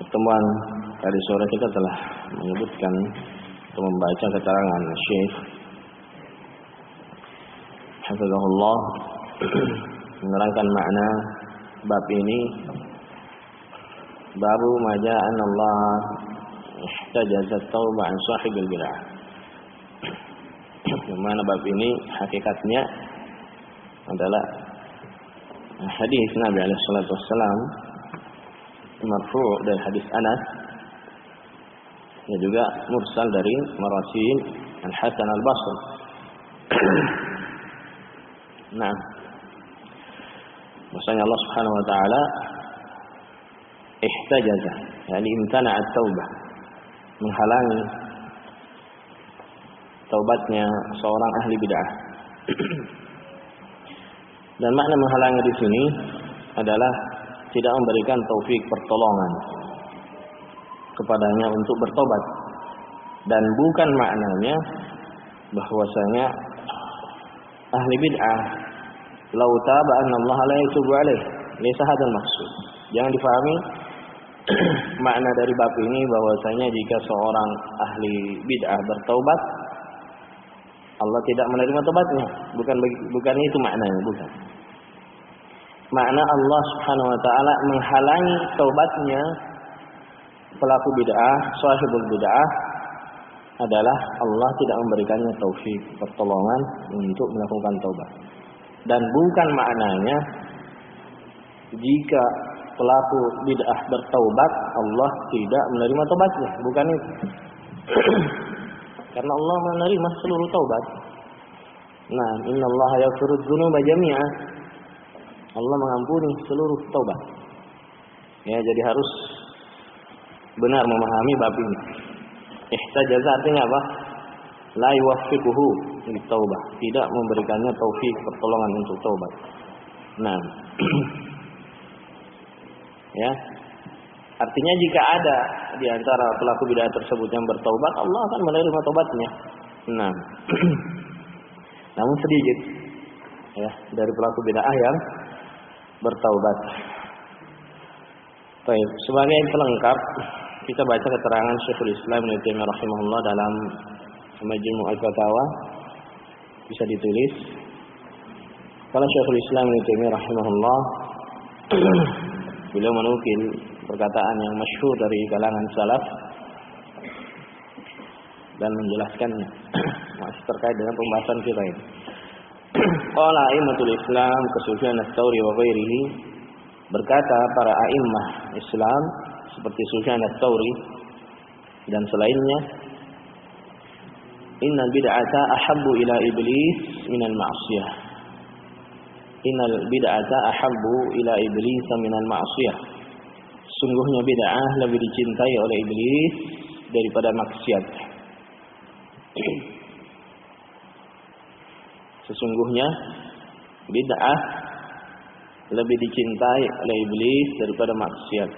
pertemuan tadi sore kita telah menyebutkan atau membaca keterangan Syekh hafizahullah menerangkan makna bab ini. Babu ma jaa anna Allah ihtajaza at-taubah an sahibil bid'ah. Mana bab ini hakikatnya adalah hadis Nabi alaihi salatu wassalam marfu' dari hadis Anas, dan juga mursal dari marasil Al-Hasan Al-Basri. Nah, maksudnya Allah Subhanahu wa taala ihtajaza, yani imtana'a at-taubah, menghalangi taubatnya seorang ahli bid'ah. Dan makna menghalangi di sini adalah tidak memberikan taufik pertolongan kepadanya untuk bertobat, dan bukan maknanya bahwasanya ahli bid'ah lau taba anna Allah la yatubu alaih, laisa hadzal maksud. Jangan difahami makna dari bab ini bahwasanya jika seorang ahli bid'ah bertaubat Allah tidak menerima tobatnya. Bukan itu maknanya, bukan. Makna Allah Subhanahu wa taala menghalangi taubatnya pelaku bid'ah, sahibul bid'ah, adalah Allah tidak memberikannya taufik pertolongan untuk melakukan taubat. Dan bukan maknanya jika pelaku bid'ah bertaubat Allah tidak menerima taubatnya, bukan itu. Karena Allah menerima seluruh taubat. Nah, innallaha yaghfiru dzunuba jami'a. Allah mengampuni seluruh taubat. Ya, jadi harus benar memahami bab ini. Ihtajaza artinya apa? La yuwaffiquhu lit-taubah, tidak memberikannya taufik pertolongan untuk taubat. Nah, ya. Artinya jika ada di antara pelaku bid'ah tersebut yang bertaubat, Allah akan menerima taubatnya. Nah, namun sedikit ya dari pelaku bid'ah yang bertaubat. Baik, sebagai pelengkap kita baca keterangan Syekhul Islam Ibnu Taimiyah rahimahullah dalam Majmu' al-Fatawa, bisa ditulis. Kalau Syekhul Islam Ibnu Taimiyah rahimahullah beliau menukil perkataan yang masyhur dari kalangan salaf dan menjelaskannya masih terkait dengan pembahasan kita ini. Qala a'immatul Islam Sufyan ats-Tsauri wa ghairihi, berkata para a'immah Islam seperti Sufyan ats-Tsauri dan selainnya, innal bid'ata ahabbu ila iblis minal ma'siyah. Innal bid'ata ahabbu ila iblis minal ma'siyah. Sungguhnya bid'ah lebih dicintai oleh iblis daripada maksiat. Sesungguhnya bid'ah lebih dicintai oleh iblis daripada maksiat.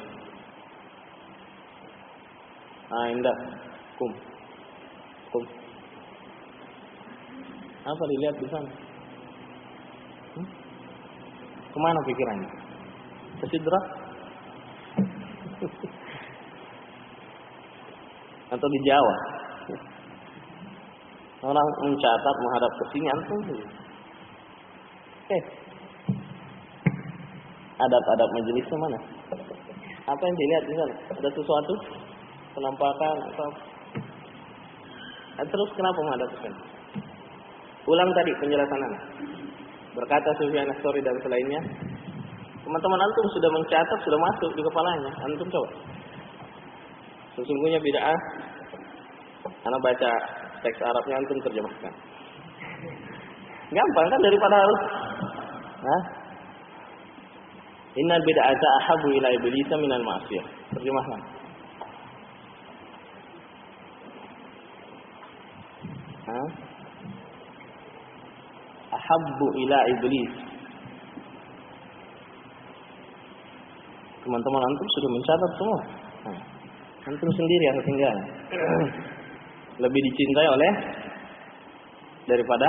Indah. Kum. Apa dilihat di sana? Kemana pikirannya? Ke sidra? Atau di Jawa? Orang mencatat menghadap ke sini antum. Adab-adab majelisnya mana? Apa yang dilihat di sana? Ada sesuatu? Penampakan atau? Terus kenapa menghadap ke sini? Ulang tadi penjelasan Anda. Berkata Sufyan ats-Tsauri dan selainnya. Teman-teman antum sudah mencatat, sudah masuk di kepalanya. Antum coba. Sesungguhnya bid'ah. Karena baca teks Arabnya antum terjemahkan. Gampang kan daripada harus. Innal bid'ata ahabbu ila iblis minal ma'siyah. Terjemahkan. Ahabbu ila iblis. Teman-teman antum sudah mencatat semua. Antum sendiri yang ketinggalan. Lebih dicintai oleh daripada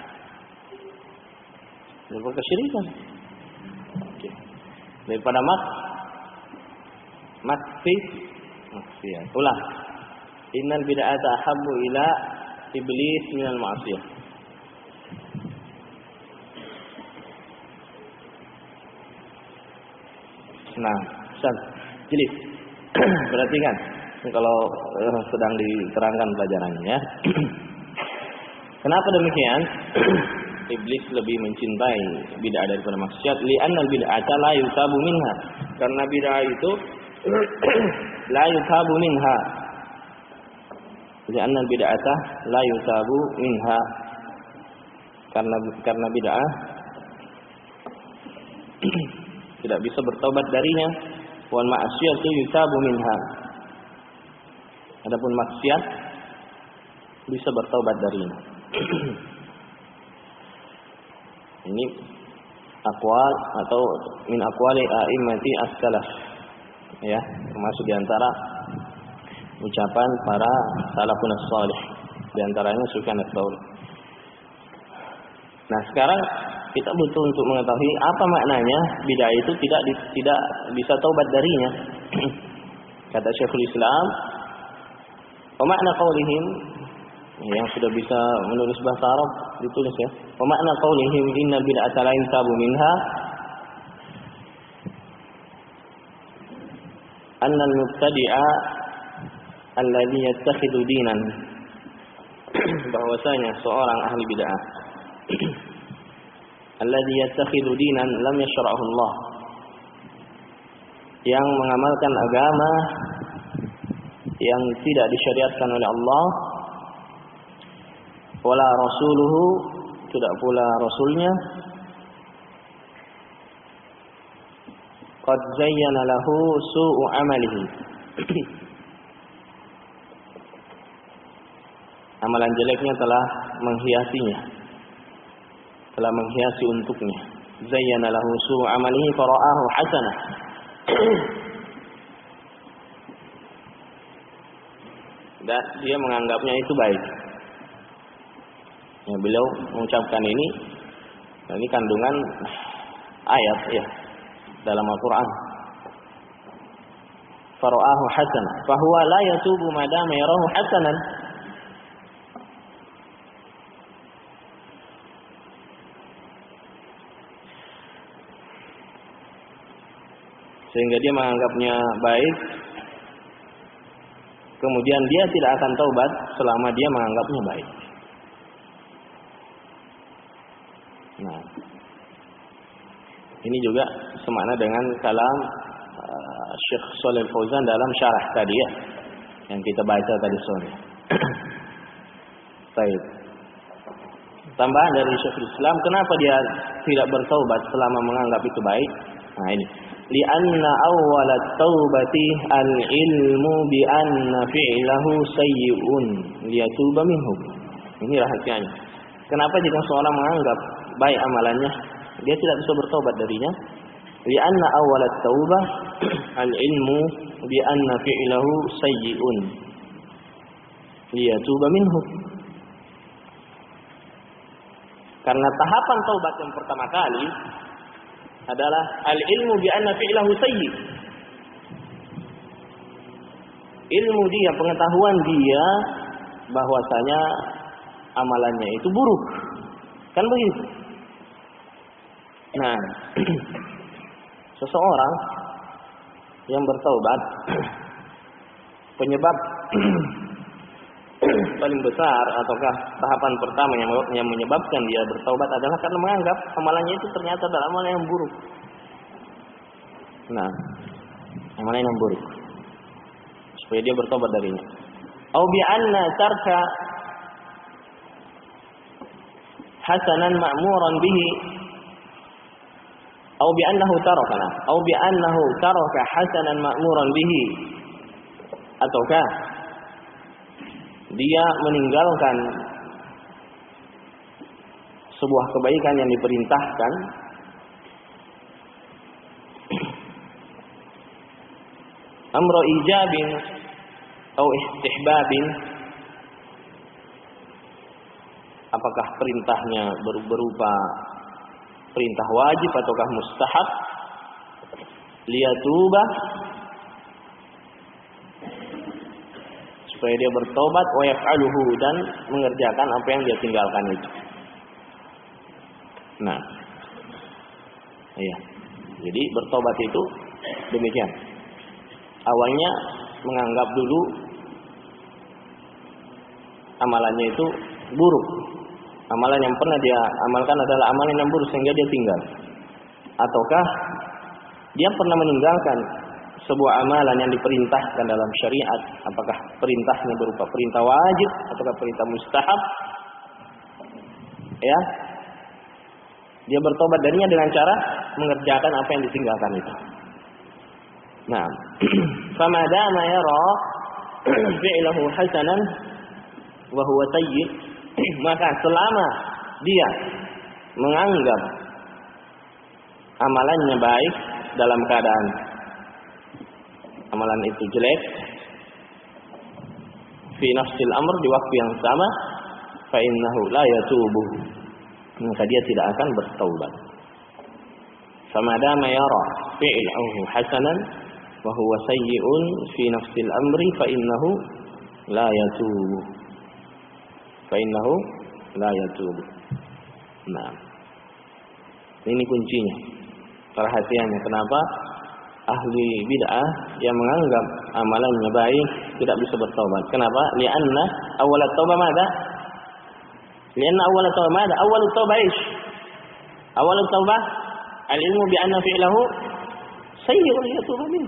kesyirikan. Daripada maksiat maksiat. Ulah. Innal bid'ata ahabbu ila iblis minal ma'siyah. Nah, Ustaz, jeli. Perhatikan kalau sedang diterangkan pelajarannya ya. Kenapa demikian? Iblis lebih mencintai bid'ah daripada maksiat. Li'annal bid'ata la yutabu minha. Karena bid'ah itu la yutabu minha. Li'annal bid'ata la yutabu minha. Karena bid'ah tidak bisa bertobat darinya. Wal ma'siyatu yutabu minha. Adapun maksiat bisa bertobat darinya. Ini aqwal atau min aqwali a'immati as-salaf. Ya, termasuk di antara ucapan para salafun as-salih. Di antaranya Sufyan ats-Tsauri. Nah, sekarang kita butuh untuk mengetahui apa maknanya bid'ah itu tidak bisa taubat darinya. Kata Syekhul Islam, wa makna qaulihim, yang sudah bisa menulis bahasa Arab ditulis ya. Wa makna qaulihim innal bid'ata la yutabu minha anna al-mubtadi'a alladhi yattakhidhu dinan, bahwasanya seorang ahli bid'ah alladhi yattakhidhu dinan lam yashra'hu Allah, yang mengamalkan agama yang tidak disyariatkan oleh Allah, wala rasuluhu, tidak pula rasulnya, qad zayyana lahu su'u amalihi, amalan jeleknya telah menghiasinya, telah menghiasi untuknya. Zayyana lahu su'u amalihi fara'ahu hasanah. Dan dia menganggapnya itu baik. Ya, beliau mengucapkan ini kandungan ayat ya dalam Al-Qur'an. Fara'ahu hasanah, fa huwa la yatubu madama yarahu hasanan. Sehingga dia menganggapnya baik, kemudian dia tidak akan taubat selama dia menganggapnya baik. Nah, ini juga semakna dengan kalam Syekh Shalih Fauzan dalam syarah tadi ya, yang kita baca tadi sore. Baik. Tambahan dari Syekhul Islam, kenapa dia tidak bertaubat selama menganggap itu baik? Nah ini, li'anna awwalat taubati al-ilmu bi anna fi'lahu sayyi'un liyatuba minhu. Ini rahasianya. Kenapa jika seorang menganggap baik amalannya, dia tidak bisa bertobat darinya? Li'anna awwalat taubah al-ilmu bi anna fi'lahu sayyi'un liyatuba minhu. Karena tahapan taubat yang pertama kali adalah al-ilmu bi anna fi'lahu sayyi'. Ilmu dia, pengetahuan dia bahwasanya amalannya itu buruk. Kan begitu. Nah, seseorang yang bertaubat, penyebab paling besar ataukah tahapan pertama yang menyebabkan dia bertaubat adalah karena menganggap amalannya itu ternyata adalah amalan yang buruk. Nah, amalan yang buruk, supaya dia bertobat darinya. Au bi anna tarka hasanan ma'muran bihi, au bi annahu taraka hasanan ma'muran bihi, ataukah dia meninggalkan sebuah kebaikan yang diperintahkan amro ijabin atau istihbabin, apakah perintahnya berupa perintah wajib ataukah mustahab, liyatuba supaya dia bertobat wa yaf'aluhu dan mengerjakan apa yang dia tinggalkan itu. Nah, iya. Jadi bertobat itu demikian. Awalnya menganggap dulu amalannya itu buruk. Amalan yang pernah dia amalkan adalah amalan yang buruk sehingga dia tinggal. Ataukah dia pernah meninggalkan sebuah amalan yang diperintahkan dalam syariat, apakah perintahnya berupa perintah wajib ataukah perintah mustahab? Ya. Dia bertobat darinya dengan cara mengerjakan apa yang ditinggalkan itu. Nah, fama dama yara fi'lahu hasanan wa huwa sayyi, maka selama dia menganggap amalannya baik dalam keadaan amalan itu jelek, fi nafsil amr, di waktu yang sama, fa innahu la yatubu, maka dia tidak akan bertaubat. Famadama yara fi'lahu hasanan wa huwa sayyi'un fi nafsil amri fa innahu la yatubu. Fa innahu la yatubu. Nah, ini kuncinya. Perhatiannya kenapa ahli bid'ah yang menganggap amalannya baik tidak bisa bertobat. Kenapa? Lianna awal at-taubah mada? Lianna awal at-taubah mada? Awal at-taubah ish? Awal at-taubah al-ilmu bi anna fi'lahu sayyi'un yatubu min.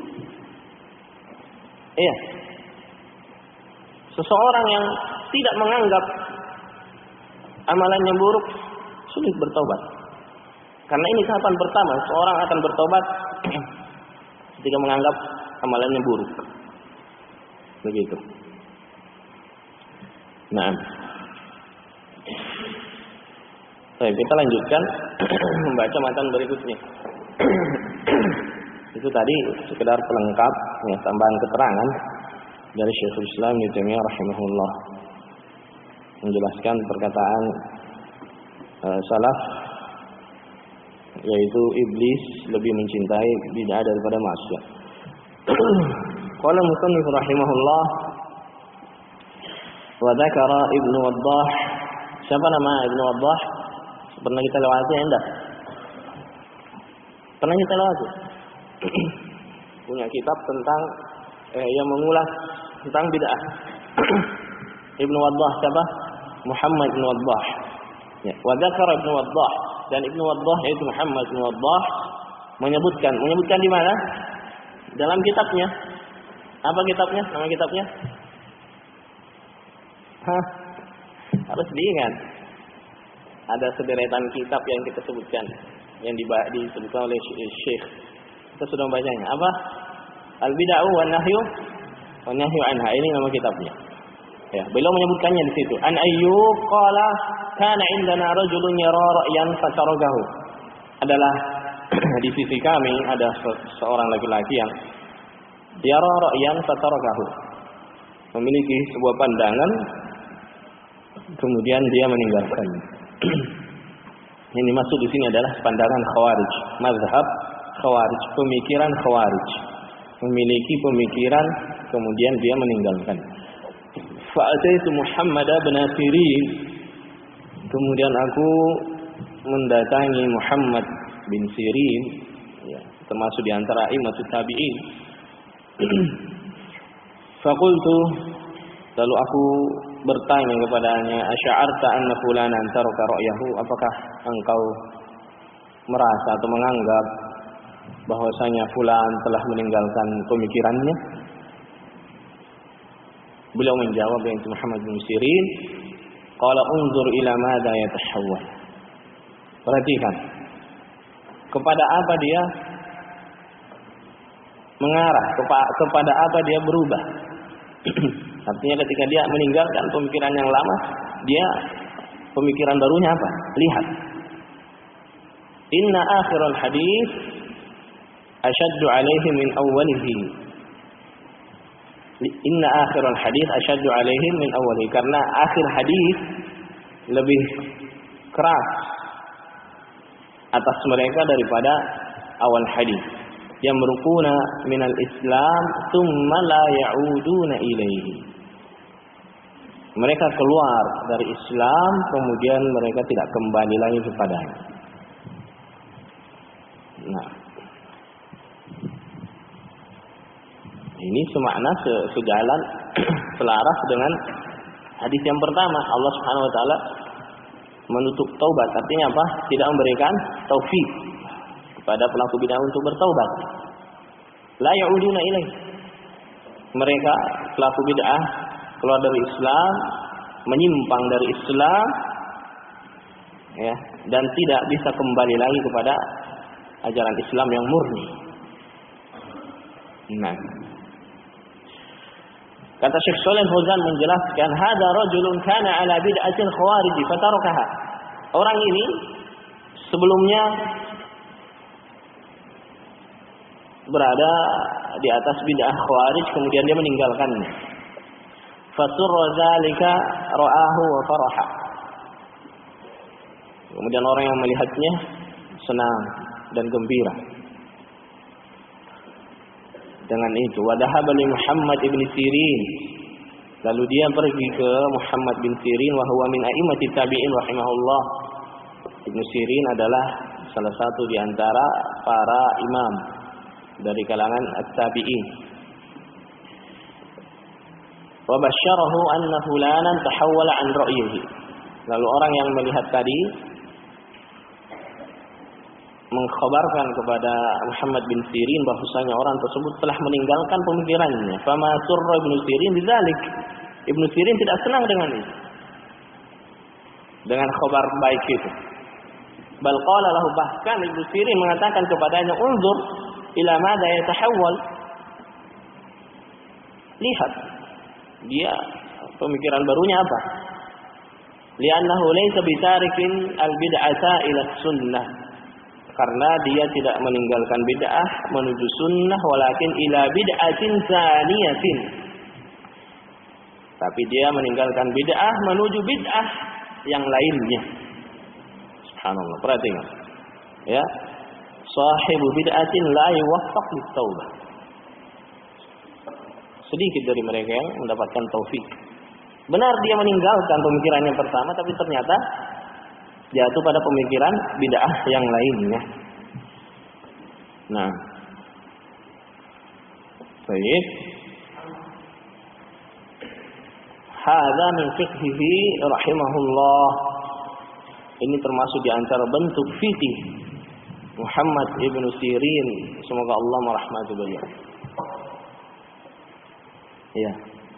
Iya. Seseorang yang tidak menganggap amalannya buruk sulit bertobat. Karena ini tahapan pertama, seorang akan bertobat ketika menganggap amalannya buruk. Begitu. Nah, baik, kita lanjutkan membaca matan berikutnya. Itu tadi sekedar pelengkap, ya, tambahan keterangan dari Syekhul Islam Ibnu Taimiyah rahimahullah menjelaskan perkataan salaf, yaitu iblis lebih mencintai bid'ah daripada maksiat. Qala musannif rahimahullah wa dzakara Ibnu Waddah. Siapa nama Ibnu Waddah? Pernah kita lewati enggak? Pernah kita lewati? Punya kitab tentang yang mengulas tentang bid'ah. Ibnu Waddah siapa? Muhammad Ibnu Waddah. Ya, wa dzakara Ibnu Waddah, dan Ibnu Waddah yaitu Muhammad Ibnu Waddah menyebutkan di mana? Dalam kitabnya. Apa kitabnya? Nama kitabnya? Harus diingat. Ada sederetan kitab yang kita sebutkan, yang disebutkan oleh Syekh. Kita sudah membacanya. Apa? Al-Bid'ah wan Nahyu anha. Ini nama kitabnya. Ya, beliau menyebutkannya di situ. An Ayyub qala kana indana rajulun yara ra'yan fataragahu. Adalah di sisi kami ada seorang laki-laki yang yara ra'yan fataragahu, memiliki sebuah pandangan kemudian dia meninggalkan. Ini maksud di sini adalah pandangan Khawarij, mazhab Khawarij, pemikiran Khawarij. Memiliki pemikiran kemudian dia meninggalkan. Fa'ataitu Muhammad bin Sirin, kemudian aku mendatangi Muhammad bin Sirin, ya, termasuk di antara imamut tabi'in. Faqultu, lalu aku bertanya kepadanya, asy'arta anna fulanan taraka ra'yahu, apakah engkau merasa atau menganggap bahwasanya fulan telah meninggalkan pemikirannya? Beliau menjawab, yaitu Muhammad bin Sirin, qala unzur ila madza yatahawwal. Perhatikan kepada apa dia mengarah, kepada apa dia berubah. Artinya ketika dia meninggalkan pemikiran yang lama, dia pemikiran barunya apa? Lihat. Inna akhirul hadis ashaddu alaihi min awwalihi. Inna akhirul hadis ashaddu alaihi min awwalihi. Karena akhir hadis lebih keras atas mereka daripada awal hadis. Yamruquna minal Islam thumma la ya'uduna ilaihi. mereka keluar dari Islam, kemudian mereka tidak kembali lagi kepadanya. Nah, ini semakna sejalan selaras dengan hadis yang pertama. Allah Subhanahu wa taala menutup taubat, artinya apa? Tidak memberikan taufik kepada pelaku bid'ah untuk bertaubat. La ya'uduna ilaih. Mereka pelaku bid'ah keluar dari Islam, menyimpang dari Islam, ya, dan tidak bisa kembali lagi kepada ajaran Islam yang murni. Nah, kata Syekh Shalih Fauzan menjelaskan, hada rajulun kana ala bid'atil khawarij fatarakaha. Orang ini sebelumnya berada di atas bid'ah khawarij, kemudian dia meninggalkannya. Fasurra dzalika ra'ahu wa faraha. Kemudian orang yang melihatnya senang dan gembira dengan itu. Wa dhahaba li Muhammad ibn Sirin. Lalu dia pergi ke Muhammad bin Sirin, wa huwa min a'immati tabi'in rahimahullah. Ibnu Sirin adalah salah satu di antara para imam dari kalangan at-tabi'in. Wa basyarahu anna fulanan tahawwala an ra'yihi. Lalu orang yang melihat tadi mengkhabarkan kepada Muhammad bin Sirin bahwasanya orang tersebut telah meninggalkan pemikirannya. Fama surra Ibnu Sirin bidzalik. Ibnu Sirin tidak senang dengan itu, dengan khabar baik itu. Bal qala lahu, bahkan Ibnu Sirin mengatakan kepadanya, unzur ila madza yatahawwal. Lihat dia pemikiran barunya apa? Li'annahu laysa bitarikin al-bid'ata ila sunnah. Karena dia tidak meninggalkan bid'ah menuju sunnah, walakin ila bid'atin tsaniyatin. Tapi dia meninggalkan bid'ah menuju bid'ah yang lainnya. Subhanallah, perhatikan. Ya. Sahibu bid'atin la yuwaffaq lit-taubah. Sedikit dari mereka yang mendapatkan taufik. Benar dia meninggalkan pemikiran yang pertama, tapi ternyata jatuh pada pemikiran bid'ah yang lainnya. Nah, baik. Hadza min fiqhihi rahimahullah. Ini termasuk di antara bentuk fikih Muhammad ibnu Sirin, semoga Allah merahmati beliau. Ya.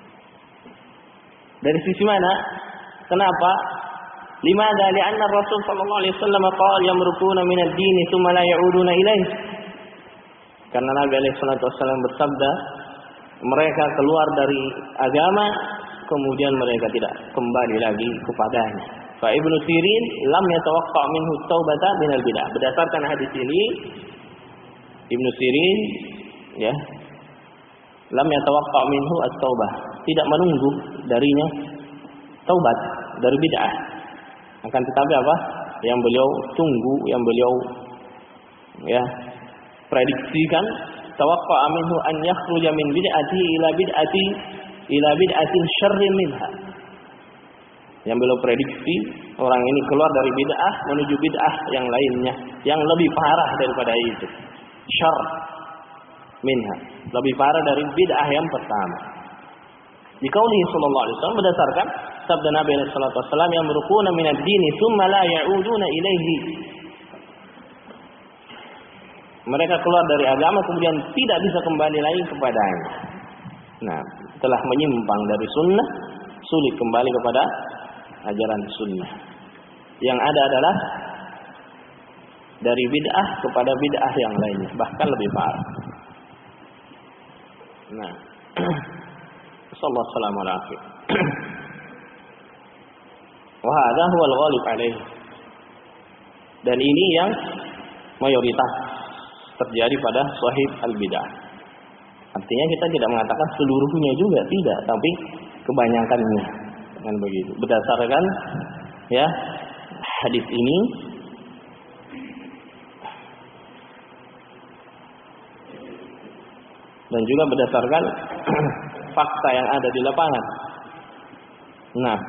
Dari sisi mana? Kenapa? Limadha? Li'anna Rasul sallallahu alaihi wasallam qala yamrukuna min ad-din thumma la ya'uduna ilaih. Karena Nabi alaihi salatu wasallam bersabda, mereka keluar dari agama kemudian mereka tidak kembali lagi kepadanya. Fa Ibnu Sirin lam yatawaqqa' minhu at-taubata min al-bid'ah. Berdasarkan hadis ini, Ibnu Sirin ya, lam yatawaqqa' minhu at-taubah, tidak menunggu darinya taubat dari bid'ah. Akan tetapi apa? Yang beliau tunggu, yang beliau ya prediksikan, tawaqqa' minhu an yakhruja min bid'ati ila bid'atin syarrin minha. Yang beliau prediksi, orang ini keluar dari bid'ah menuju bid'ah yang lainnya, yang lebih parah daripada itu. Syarr minha, lebih parah dari bid'ah yang pertama. Di qaulihi sallallahu alaihi wasallam, berdasarkan sabda Nabi sallallahu alaihi wasallam, yang merukuna min ad-din tsumma la ya'uduna ilaihi. Mereka keluar dari agama kemudian tidak bisa kembali lagi kepadanya. Nah, telah menyimpang dari sunnah, sulit kembali kepada ajaran sunnah. Yang ada adalah dari bid'ah kepada bid'ah yang lainnya, bahkan lebih parah. Nah, sallallahu alaihi wasallam. Wa hadha huwa al-ghalib alaihi. Dan ini yang mayoritas terjadi pada sahib al-bid'ah. Artinya kita tidak mengatakan seluruhnya juga, tidak, tapi kebanyakannya. Dengan begitu. Berdasarkan ya hadis ini dan juga berdasarkan fakta yang ada di lapangan. Nah,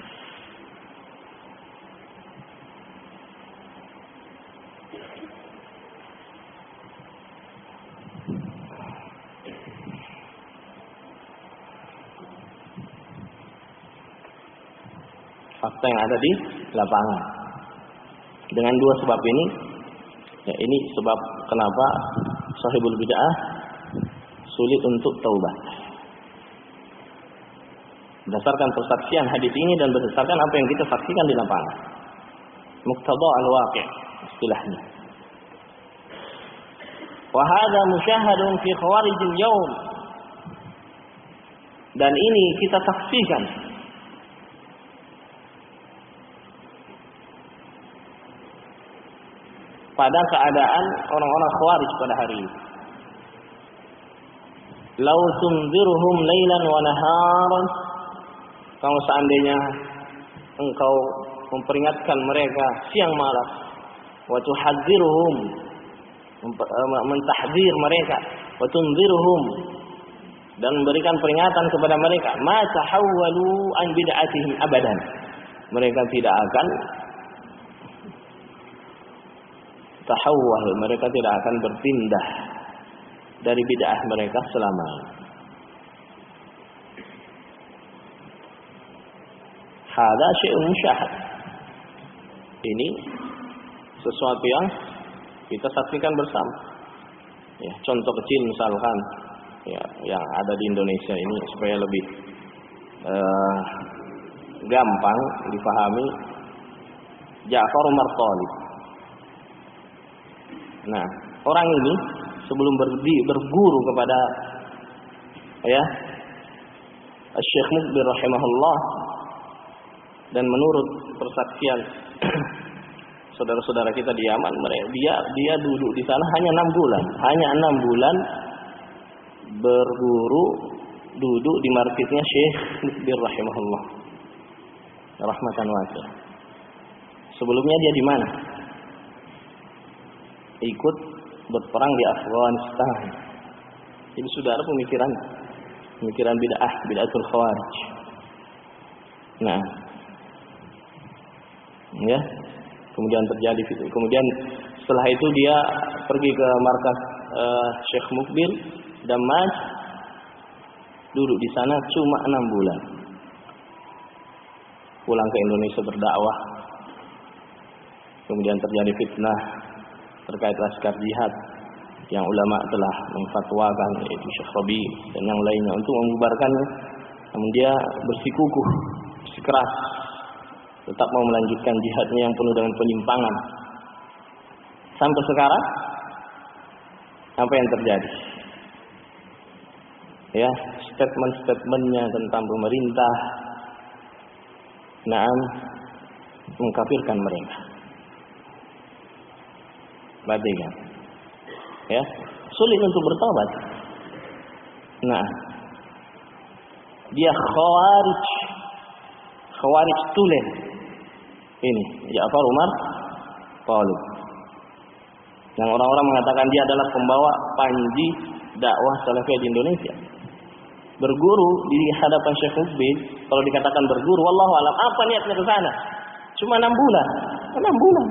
fakta yang ada di lapangan. Dengan dua sebab ini, ya ini sebab kenapa sahibul bid'ah sulit untuk taubat. Berdasarkan persaksian hadis ini dan berdasarkan apa yang kita saksikan di lapangan. Muqtada al-waqi' istilahnya. Wa hadza musyahadun fi khawarijil yaum. Dan ini kita saksikan pada keadaan orang-orang khawarij pada hari ini. Lau tunzirhum lailan wa naharan, kalau seandainya engkau memperingatkan mereka siang malam, wa tuhadzirhum, mentahdzir mereka, wa tunzirhum, dan memberikan peringatan kepada mereka, ma tahawwalu an bid'atihim abadan, mereka tidak akan tahawwal, mereka tidak akan berpindah dari bid'ah mereka selamanya. Hadza syai'un musyahad. Ini sesuatu yang kita saksikan bersama. Ya, contoh kecil misalkan ya, yang ada di Indonesia ini supaya lebih gampang dipahami, Ja'far Umar Thalib. Nah, orang ini sebelum berguru kepada ya Syekh Muqbil rahimahullah, dan menurut persaksian saudara-saudara kita di Yaman, dia duduk di sana hanya 6 bulan. Hanya 6 bulan berguru, duduk di markisnya Syekh Muqbil rahimahullah rahmatan wasi'ah. Sebelumnya dia di mana? Ikut berperang di Afghanistan. Ini saudara pemikiran bid'atul khawarij. Nah, ya, kemudian setelah itu dia pergi ke markas Syekh Muqbil Damaj, duduk di sana cuma 6 bulan. Pulang ke Indonesia berdakwah. Kemudian terjadi fitnah terkait laskar jihad yang ulama telah memfatwakan, yaitu Syekh Rabi dan yang lainnya, untuk membubarkannya. Namun dia bersikukuh, bersikeras, tetap mau melanjutkan jihadnya yang penuh dengan penyimpangan. Sampai sekarang apa yang terjadi? Ya, statement-statementnya tentang pemerintah, mengkafirkan mereka. Perhatikan, ya, sulit untuk bertobat. Nah, dia khawarij tulen. Ini Ja'far Umar Thalib, yang orang-orang mengatakan dia adalah pembawa panji dakwah salafiyah di Indonesia. Berguru di hadapan Syekh Muqbil, kalau dikatakan berguru, wallahu alam apa niatnya ke sana? Cuma 6 bulan. 6 bulan.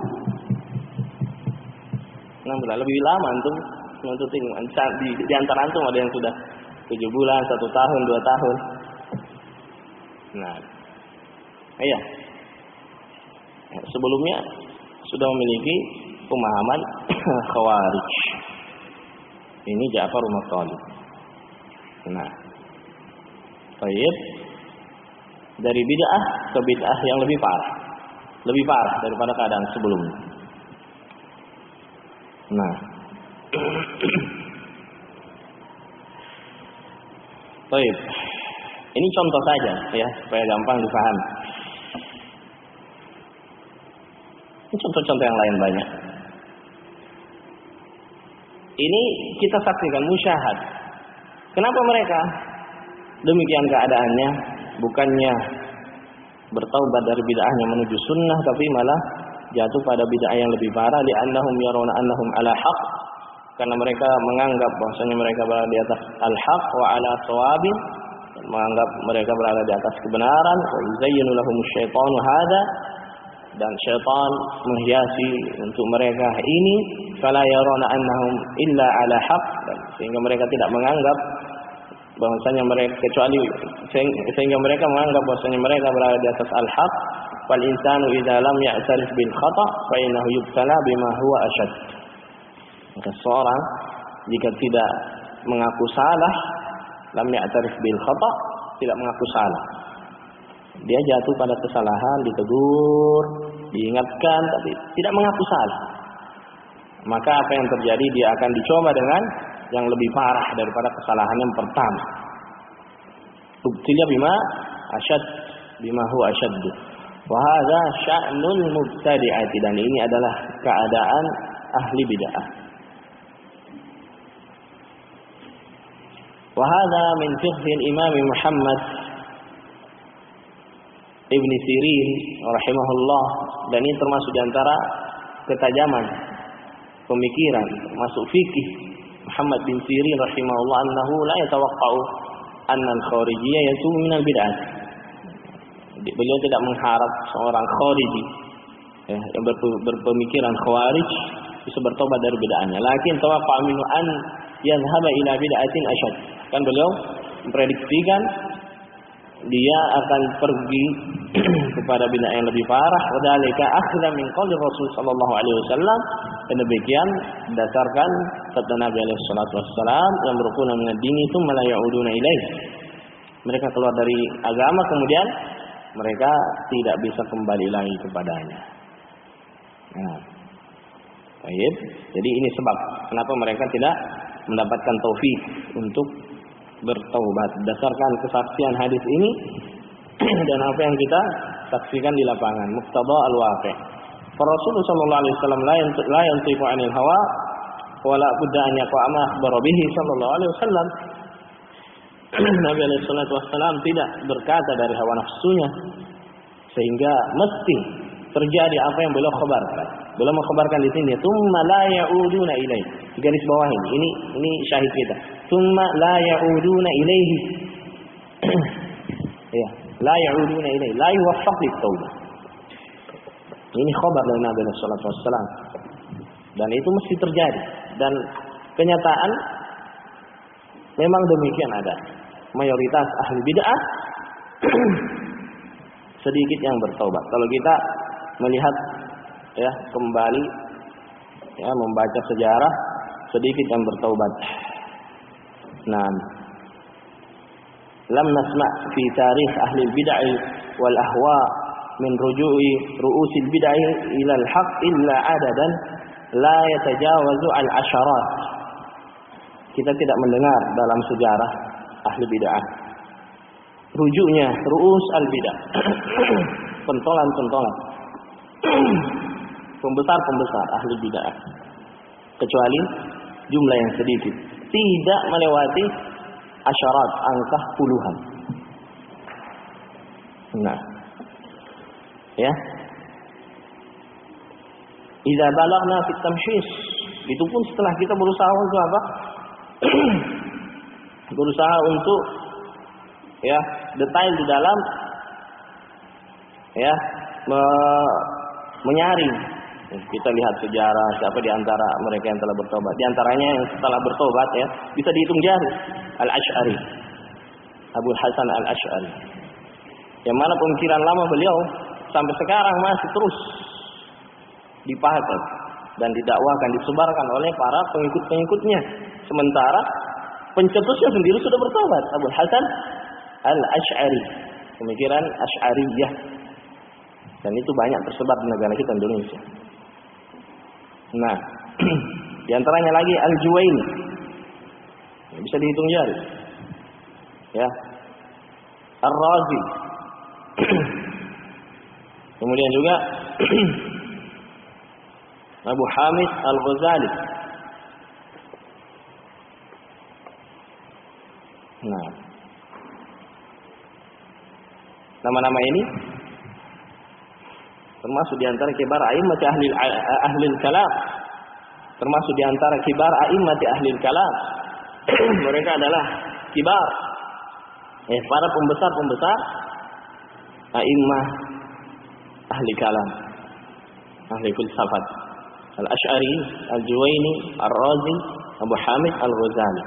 6 bulan, lebih lama antum menuntut ilmu. Di antara antum ada yang sudah 7 bulan, 1 tahun, 2 tahun. Nah, iya. Sebelumnya sudah memiliki pemahaman khawarij. Ini Ja'far Umar Thalib. Nah, baik, dari bid'ah ke bid'ah yang lebih parah daripada keadaan sebelumnya. Nah, baik, ini contoh saja ya supaya gampang dipahami. Ini contoh-contoh yang lain banyak. Ini kita saksikan musyahad. Kenapa mereka demikian keadaannya? Bukannya bertaubat dari bid'ahnya menuju sunnah, tapi malah jatuh pada bid'ah yang lebih parah. Li'annahum yarawna annahum ala haq, karena mereka menganggap bahwasanya mereka berada di atas al-haq wa ala shawabin, menganggap mereka berada di atas kebenaran. Wa yuzayyinu lahumus syaitanu hadza, dan syaitan menghiasi untuk mereka ini, fala yaruna annahum illa ala haqq, sehingga mereka tidak menganggap bahwasanya mereka sehingga mereka menganggap bahwasanya mereka berada di atas al-haq. Wal insanu idza lam ya'tarif bil khata' fa innahu yubtala bima huwa ashad. Maka seorang jika tidak mengaku salah, lam ya'tarif bil khata', tidak mengaku salah, dia jatuh pada kesalahan, ditegur, diingatkan, tapi tidak mengaku salah, maka apa yang terjadi, dia akan dicoba dengan yang lebih parah daripada kesalahan yang pertama. Ubtila bima asyad, bima huwa asyad. Wa hadza sya'nul mubtadi'ati, dan ini adalah keadaan ahli bid'ah. Wa hadza min fiqhil Imam Muhammad Ibn Sirin rahimahullah, dan ini termasuk di antara ketajaman pemikiran, termasuk fikih Muhammad bin Sirin rahimahullah, annahu la yatawaqqa'u anna al-kharijiyya yatubu min al-bid'ah. Beliau tidak mengharap seorang khariji yang berpemikiran khawarij bisa bertobat dari bid'ahnya, lakin tawaqqa' minhu an yadhhaba ila bid'atin asyad. Kan beliau memprediksikan dia akan pergi kepada bid'ah yang lebih parah. Wadhalika akhla min qauli Rasul sallallahu alaihi wasallam, dan demikian berdasarkan sabda Nabi alaihi salatu wassalam, yang berukuna min ad-dini tsumma la ya'uduna ilaih. Mereka keluar dari agama kemudian mereka tidak bisa kembali lagi kepadanya. Nah, baik. Jadi ini sebab kenapa mereka tidak mendapatkan taufik untuk bertaubat, berdasarkan kesaksian hadis ini dan apa yang kita saksikan di lapangan, muqtada al-waqi'. Rasulullah sallallahu alaihi wasallam la yantiqu 'anil hawa wa la budda an yaqa ma akhbara bihi sallallahu alaihi wasallam. Nabi alaihi salatu wasallam tidak berkata dari hawa nafsunya, sehingga mesti terjadi apa yang beliau khabarkan. Beliau mengkhabarkan di sini, tsumma la ya'uduna ilaihi. Garis bawah ini syahid kita. Tsumma la ya'uduna ilaihi. Ya, la ya'uduna ilaihi, la yuwaffaq lit-taubah. Ini khabar dari Nabi sallallahu alaihi wasallam. Dan itu mesti terjadi, dan kenyataan memang demikian ada. Mayoritas ahli bid'ah sedikit yang bertaubat. Kalau kita melihat ya kembali ya membaca sejarah, sedikit yang bertaubat. Nah, lam nasma' fi tarikh ahli bid'ah wal ahwa min ruju'i ru'usil bid'ah ila al-haq illa adadan la yatajawazu al-asharat. Kita tidak mendengar dalam sejarah ahli bid'ah rujuknya ru'us al-bid'ah, pentolan-pentolan, pembesar-pembesar ahli bid'ah, kecuali jumlah yang sedikit, tidak melewati asyarat, angka puluhan. Nah, ya, idza balagna fi tamshis, itu pun setelah kita berusaha untuk apa? Berusaha untuk ya detail di dalam ya menyaring. Kita lihat sejarah siapa di antara mereka yang telah bertobat. Di antaranya yang setelah bertobat ya bisa dihitung jari, Al-Asy'ari, Abu Hasan Al-Asy'ari, yang mana pemikiran lama beliau sampai sekarang masih terus dipakai dan didakwakan, disebarkan oleh para pengikut-pengikutnya. Sementara pencetusnya sendiri sudah bertobat, Abu Hasan Al-Asy'ari, pemikiran Asy'ariyah, dan itu banyak tersebar di negara kita Indonesia. Nah, di antaranya lagi Al-Juwaini, bisa dihitung jari, ya, Ar-Razi, kemudian juga Abu Hamid Al-Ghazali. Nah, nama-nama ini termasuk di antara kibar a'immat ahli kalam, termasuk di antara kibar a'immat ahli kalam. Mereka adalah kibar Para pembesar-pembesar a'immah ahli kalam, ahli filsafat. Al-Asy'ari, Al-Juwaini, Ar-Razi, Abu Hamid Al-Ghazali.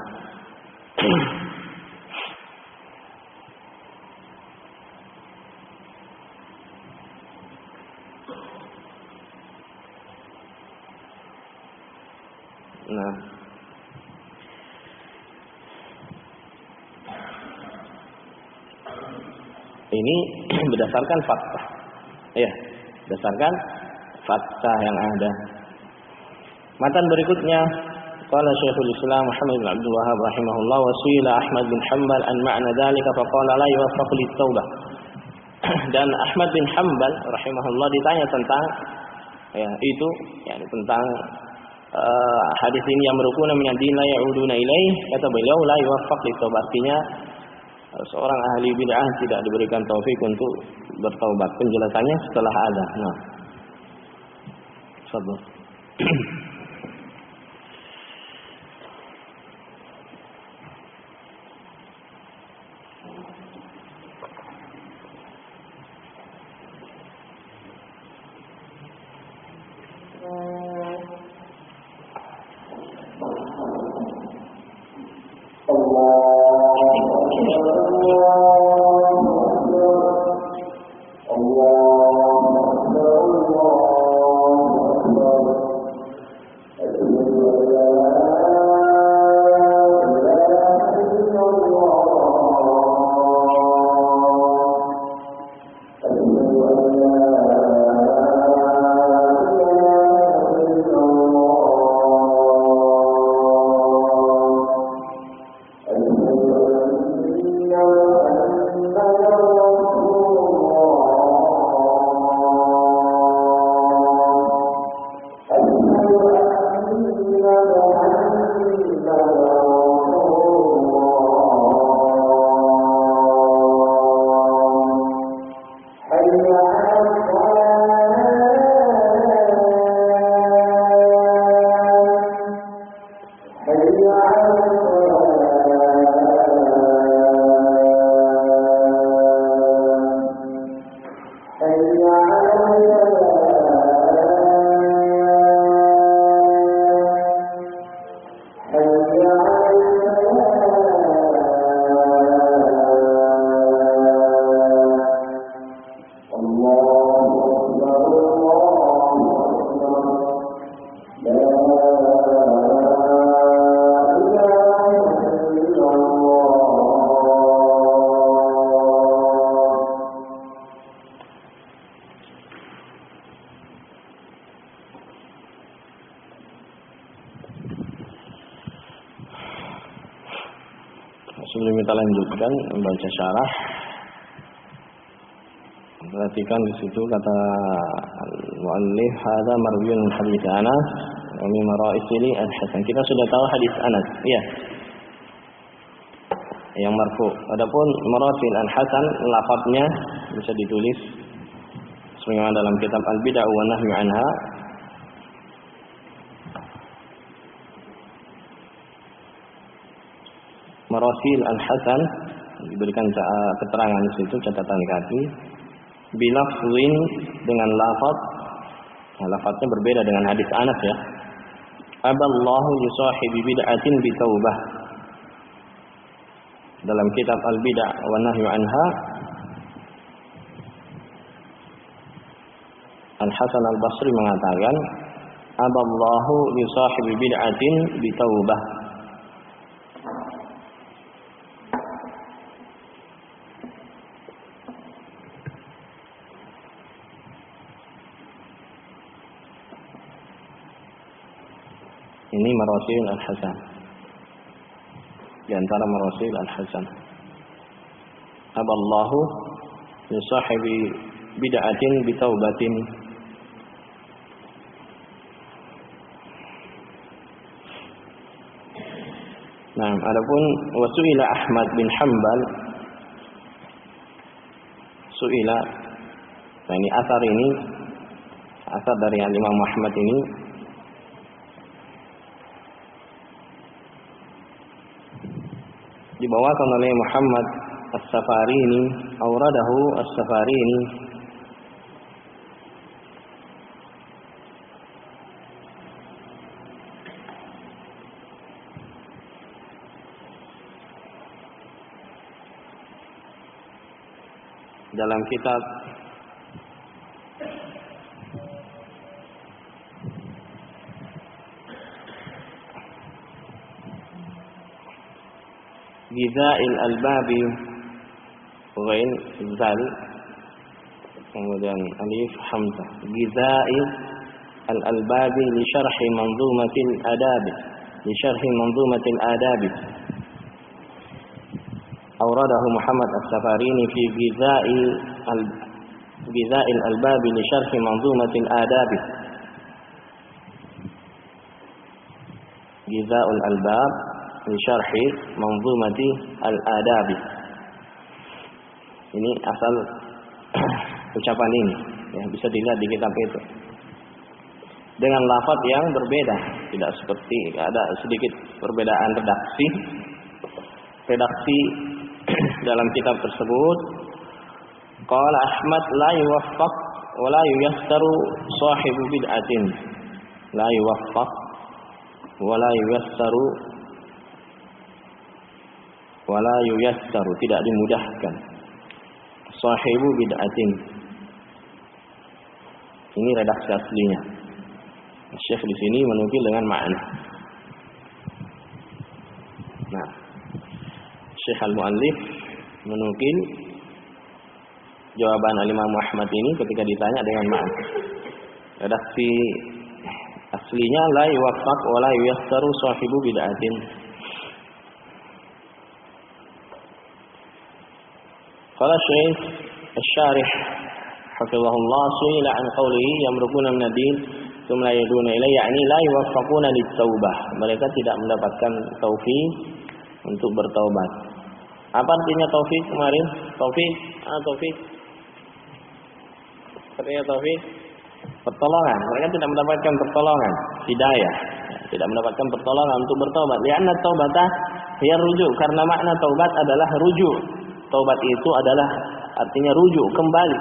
Nah, ini berdasarkan fakta. Ya, berdasarkan fakta yang ada. Matan berikutnya, qala Syekhul Islam Muhammad bin Abdul Wahhab rahimahullah wa su'ila Ahmad bin Hanbal an ma'na dzalika faqala la yuwaffaq lit-taubah. Dan Ahmad bin Hanbal rahimahullah ditanya tentang itu, yakni tentang hadis ini yang merukuna min ad-din la ya'uduna ilaih, kata beliau la yuwaffaq lit-taubah, artinya seorang ahli bid'ah tidak diberikan taufik untuk bertaubat. Penjelasannya setelah ada. Nah, fadhil. Sebelum kita lanjutkan membaca syarah, perhatikan di situ kata al-muallif hadza marwiyun hadits Anas wa min mara'isili al-Hasan. Kita sudah tahu hadis Anas, ya. Yang marfu. Adapun marasil al-Hasan, lafadznya bisa ditulis sebagaimana dalam kitab Al-Bid'ah wa Nahyu anha. Marasil al-Hasan diberikan keterangan di situ, catatan kaki, bilafzin dengan lafaz. Nah, lafaznya berbeda dengan hadis Anas, ya. Aballahu li sahibi bid'atin bitaubah. Dalam kitab Al-Bid'ah wa Nahyu anha, Al-Hasan Al-Basri mengatakan, aballahu li sahibi bid'atin bitaubah. Ini marasil al-Hasan. Di antara marasil al-Hasan. Aballahu li sahibi bid'atin bitaubatin. Nah, adapun wasuila Ahmad bin Hanbal, suila. Nah, ini asar dari Imam Muhammad ini dibawakan oleh Muhammad As-Safarini, awradahu As-Safarini dalam kitab Ghizail Albabi, ghain zal kemudian alif hamzah, Ghizail Al-Albabi li syarhi manzumatil adab, li syarhi manzumatil adab. Awradahu Muhammad As-Safarini fi Ghizail Albabi li syarhi manzumatil adab. Ghizaul Albab li syarhi manzumati al-adab. Ini asal ucapan ini, ya, bisa dilihat di kitab itu. Dengan lafaz yang berbeda, tidak seperti, ada sedikit perbedaan redaksi dalam kitab tersebut. Qala Ahmad la yuwaffaq wa la yuyassaru sahibu bid'atin. La yuwaffaq wa la yuyassaru wa la yuyassaru, tidak dimudahkan. Sahibu bid'atin. Ini redaksi aslinya. Syekh di sini menukil dengan makna. Nah, Syekh Al-Mu'allif menukil jawaban Al-Imam Ahmad ini ketika ditanya dengan makna. Redaksi aslinya la yuwaffaq wa la yuyassaru sahibu bid'atin. Qala Syekh Asy-Syarih hafizahullah su'ila an qawlihi yamruquna min ad-din thumma la yaduna ilayhi, yani la yuwaffaquna lit-taubah. Mereka tidak mendapatkan taufik untuk bertaubat. Apa artinya taufik kemarin? Taufik, taufik. Artinya taufik pertolongan. Mereka tidak mendapatkan pertolongan, hidayah. Tidak mendapatkan pertolongan untuk bertaubat. Lianna taubatah hiya rujuk, karena makna taubat adalah rujuk. Taubat itu adalah artinya rujuk, kembali.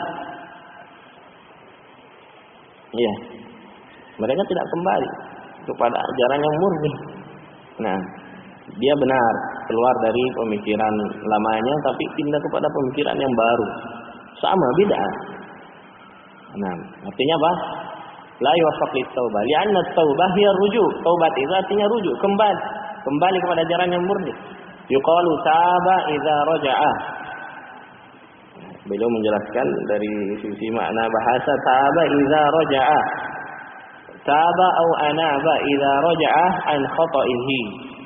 Iya. Mereka tidak kembali kepada ajaran yang murni. Nah, dia benar keluar dari pemikiran lamanya tapi pindah kepada pemikiran yang baru. Sama, bid'ah. Nah, artinya apa? La yuwaffaq lit-taubah. Li'anna at-taubah hiya rujuk. Taubat itu artinya rujuk, kembali kepada ajaran yang murni. Yuqalu taba idza raja'a. Beliau menjelaskan dari sisi makna bahasa taba idza raja'a. Taba au anaba idza raja'a an khata'ihi.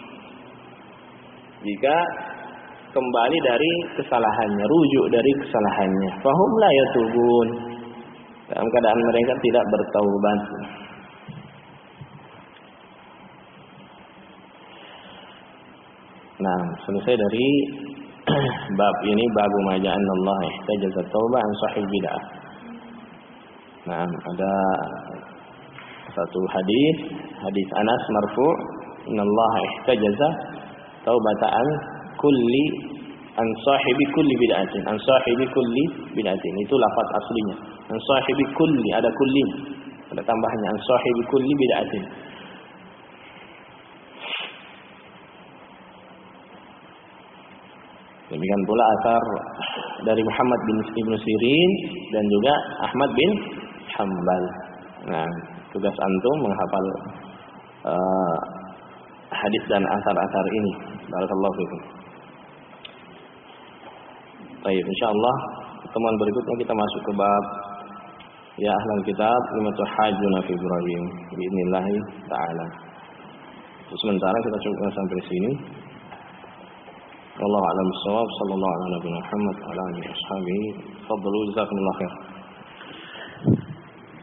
Jika kembali dari kesalahannya, rujuk dari kesalahannya. Fahum la yatubun. Dalam keadaan mereka tidak bertaubat. Nah, selesai dari bab ini, babu maja'an Allah ihtajaza taubah an sahih bid'ah. Nah, ada satu hadis Anas marfu', innallaha ihtajaza taubatan kulli an sahibi kulli bid'atin. An sahibi kulli bid'atin. Itu lafaz aslinya. An sahibi kulli, ada kulli. Ada tambahannya an sahibi kulli bid'atin. Demikian pula asar dari Muhammad bin Ibnu Sirin dan juga Ahmad bin Hanbal. Nah, tugas antum menghafal hadis dan asar-asar ini. Barakallahu fikum. Baik, insyaallah pertemuan berikutnya kita masuk ke bab ya ahlul kitab limatu hajjuna fi Ibrahim biidznillah taala. Sementara kita cukupkan sampai sini. Wallahu a'lam bissawab. Sallallahu alaihi wa sallam Muhammad wa ala alihi washabihi. Fadlu jazakumullah khair.